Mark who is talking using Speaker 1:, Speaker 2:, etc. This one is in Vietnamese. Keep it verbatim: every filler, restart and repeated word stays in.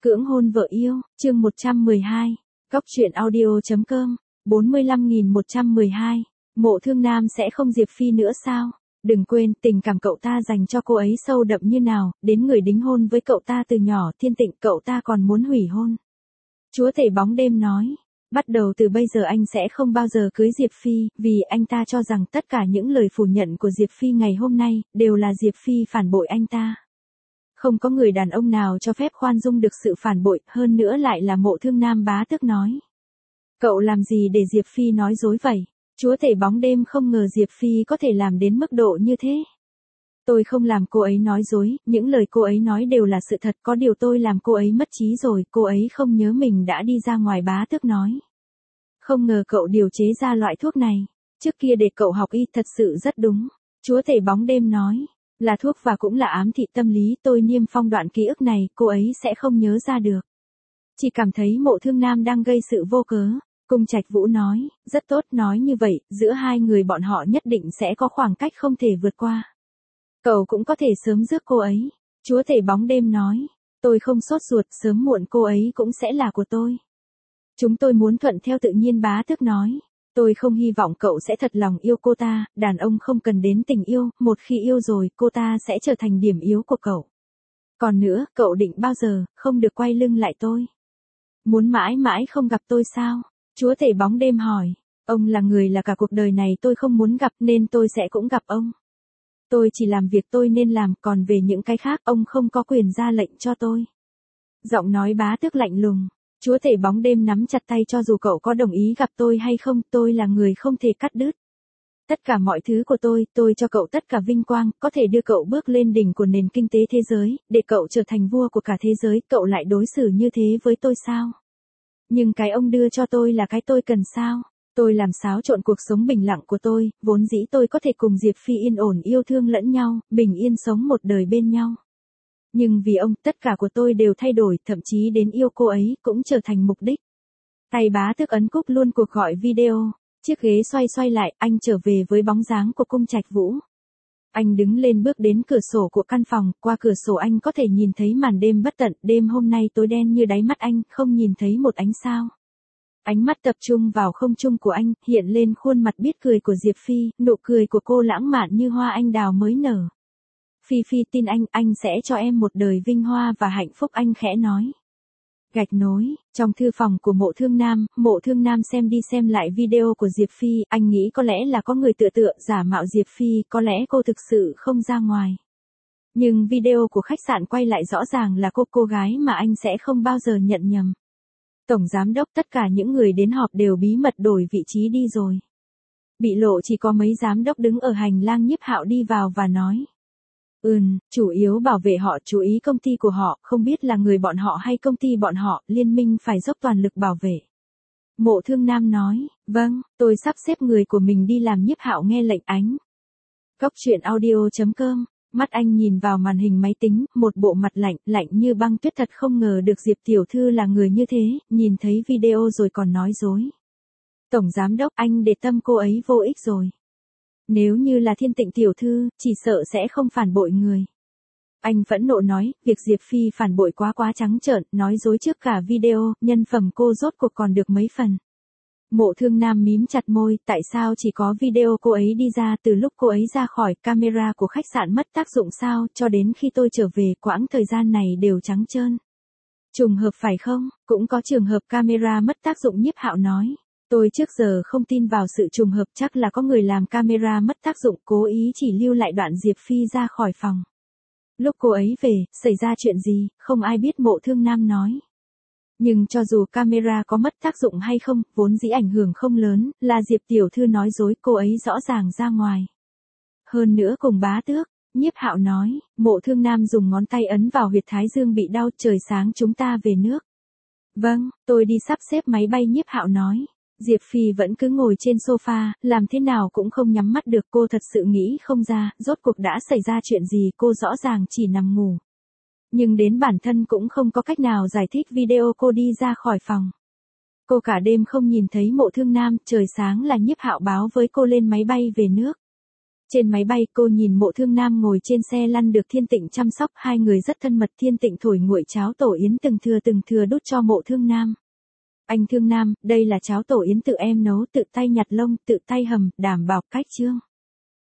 Speaker 1: Cưỡng hôn vợ yêu, chương một trăm mười hai. Góc truyện audio.com, bốn mươi lăm nghìn một trăm mười hai. Mộ Thương Nam sẽ không Diệp Phi nữa sao? Đừng quên, tình cảm cậu ta dành cho cô ấy sâu đậm như nào, đến người đính hôn với cậu ta từ nhỏ Thiên Tịnh cậu ta còn muốn hủy hôn. Chúa tể bóng đêm nói, bắt đầu từ bây giờ anh sẽ không bao giờ cưới Diệp Phi, vì anh ta cho rằng tất cả những lời phủ nhận của Diệp Phi ngày hôm nay, đều là Diệp Phi phản bội anh ta. Không có người đàn ông nào cho phép khoan dung được sự phản bội, hơn nữa lại là Mộ Thương Nam bá tước nói. Cậu làm gì để Diệp Phi nói dối vậy? Chúa tể bóng đêm không ngờ Diệp Phi có thể làm đến mức độ như thế. Tôi không làm cô ấy nói dối, những lời cô ấy nói đều là sự thật, có điều tôi làm cô ấy mất trí rồi, cô ấy không nhớ mình đã đi ra ngoài, bá tước nói. Không ngờ cậu điều chế ra loại thuốc này, trước kia để cậu học y thật sự rất đúng. Chúa tể bóng đêm nói, là thuốc và cũng là ám thị tâm lý, tôi niêm phong đoạn ký ức này, cô ấy sẽ không nhớ ra được. Chỉ cảm thấy Mộ Thương Nam đang gây sự vô cớ. Cung Trạch Vũ nói, rất tốt, nói như vậy, giữa hai người bọn họ nhất định sẽ có khoảng cách không thể vượt qua. Cậu cũng có thể sớm rước cô ấy. Chúa tể bóng đêm nói, tôi không sốt ruột, sớm muộn cô ấy cũng sẽ là của tôi. Chúng tôi muốn thuận theo tự nhiên, bá tước nói. Tôi không hy vọng cậu sẽ thật lòng yêu cô ta, đàn ông không cần đến tình yêu, một khi yêu rồi, cô ta sẽ trở thành điểm yếu của cậu. Còn nữa, cậu định bao giờ, không được quay lưng lại tôi? Muốn mãi mãi không gặp tôi sao? Chúa tể bóng đêm hỏi, ông là người là cả cuộc đời này tôi không muốn gặp nên tôi sẽ cũng gặp ông. Tôi chỉ làm việc tôi nên làm, còn về những cái khác ông không có quyền ra lệnh cho tôi. Giọng nói bá tước lạnh lùng. Chúa tể bóng đêm nắm chặt tay, cho dù cậu có đồng ý gặp tôi hay không, tôi là người không thể cắt đứt. Tất cả mọi thứ của tôi, tôi cho cậu tất cả vinh quang, có thể đưa cậu bước lên đỉnh của nền kinh tế thế giới, để cậu trở thành vua của cả thế giới, cậu lại đối xử như thế với tôi sao? Nhưng cái ông đưa cho tôi là cái tôi cần sao? Tôi làm xáo trộn cuộc sống bình lặng của tôi, vốn dĩ tôi có thể cùng Diệp Phi yên ổn yêu thương lẫn nhau, bình yên sống một đời bên nhau. Nhưng vì ông, tất cả của tôi đều thay đổi, thậm chí đến yêu cô ấy, cũng trở thành mục đích. Tay bá tước ấn cúp luôn cuộc gọi video, chiếc ghế xoay xoay lại, anh trở về với bóng dáng của Cung Trạch Vũ. Anh đứng lên bước đến cửa sổ của căn phòng, qua cửa sổ anh có thể nhìn thấy màn đêm bất tận, đêm hôm nay tối đen như đáy mắt anh, không nhìn thấy một ánh sao. Ánh mắt tập trung vào không trung của anh, hiện lên khuôn mặt biết cười của Diệp Phi, nụ cười của cô lãng mạn như hoa anh đào mới nở. Phi Phi tin anh, anh sẽ cho em một đời vinh hoa và hạnh phúc, anh khẽ nói. Gạch nối, trong thư phòng của Mộ Thương Nam, Mộ Thương Nam xem đi xem lại video của Diệp Phi, anh nghĩ có lẽ là có người tựa tựa, giả mạo Diệp Phi, có lẽ cô thực sự không ra ngoài. Nhưng video của khách sạn quay lại rõ ràng là cô cô gái mà anh sẽ không bao giờ nhận nhầm. Tổng giám đốc, tất cả những người đến họp đều bí mật đổi vị trí đi rồi. Bị lộ chỉ có mấy giám đốc đứng ở hành lang, Nhiếp Hạo đi vào và nói. Ừm, chủ yếu bảo vệ họ, chú ý công ty của họ, không biết là người bọn họ hay công ty bọn họ, liên minh phải dốc toàn lực bảo vệ. Mộ Thương Nam nói, vâng, tôi sắp xếp người của mình đi làm. Nhiếp Hạo nghe lệnh ánh. Góc truyện audio.com, mắt anh nhìn vào màn hình máy tính, một bộ mặt lạnh, lạnh như băng tuyết, thật không ngờ được Diệp tiểu thư là người như thế, nhìn thấy video rồi còn nói dối. Tổng giám đốc, anh để tâm cô ấy vô ích rồi. Nếu như là Thiên Tịnh tiểu thư, chỉ sợ sẽ không phản bội người. Anh phẫn nộ nói, việc Diệp Phi phản bội quá quá trắng trợn, nói dối trước cả video, nhân phẩm cô rốt cuộc còn được mấy phần. Mộ Thương Nam mím chặt môi, tại sao chỉ có video cô ấy đi ra, từ lúc cô ấy ra khỏi camera của khách sạn mất tác dụng sao, cho đến khi tôi trở về, quãng thời gian này đều trắng trơn. Trùng hợp phải không, cũng có trường hợp camera mất tác dụng. Nhiếp Hạo nói. Tôi trước giờ không tin vào sự trùng hợp, chắc là có người làm camera mất tác dụng, cố ý chỉ lưu lại đoạn Diệp Phi ra khỏi phòng. Lúc cô ấy về, xảy ra chuyện gì, không ai biết, Mộ Thương Nam nói. Nhưng cho dù camera có mất tác dụng hay không, vốn dĩ ảnh hưởng không lớn, là Diệp tiểu thư nói dối, cô ấy rõ ràng ra ngoài. Hơn nữa cùng bá tước, Nhiếp Hạo nói, Mộ Thương Nam dùng ngón tay ấn vào huyệt thái dương bị đau, trời sáng chúng ta về nước. Vâng, tôi đi sắp xếp máy bay. Nhiếp Hạo nói. Diệp Phi vẫn cứ ngồi trên sofa, làm thế nào cũng không nhắm mắt được, cô thật sự nghĩ không ra, rốt cuộc đã xảy ra chuyện gì, cô rõ ràng chỉ nằm ngủ. Nhưng đến bản thân cũng không có cách nào giải thích video cô đi ra khỏi phòng. Cô cả đêm không nhìn thấy Mộ Thương Nam, trời sáng là Nhiếp Hạo báo với cô lên máy bay về nước. Trên máy bay cô nhìn Mộ Thương Nam ngồi trên xe lăn được Thiên Tịnh chăm sóc, hai người rất thân mật. Thiên Tịnh thổi nguội cháo tổ yến từng thìa từng thìa đút cho Mộ Thương Nam. Anh Thương Nam, đây là cháo tổ yến tự em nấu, tự tay nhặt lông, tự tay hầm, đảm bảo cách chương.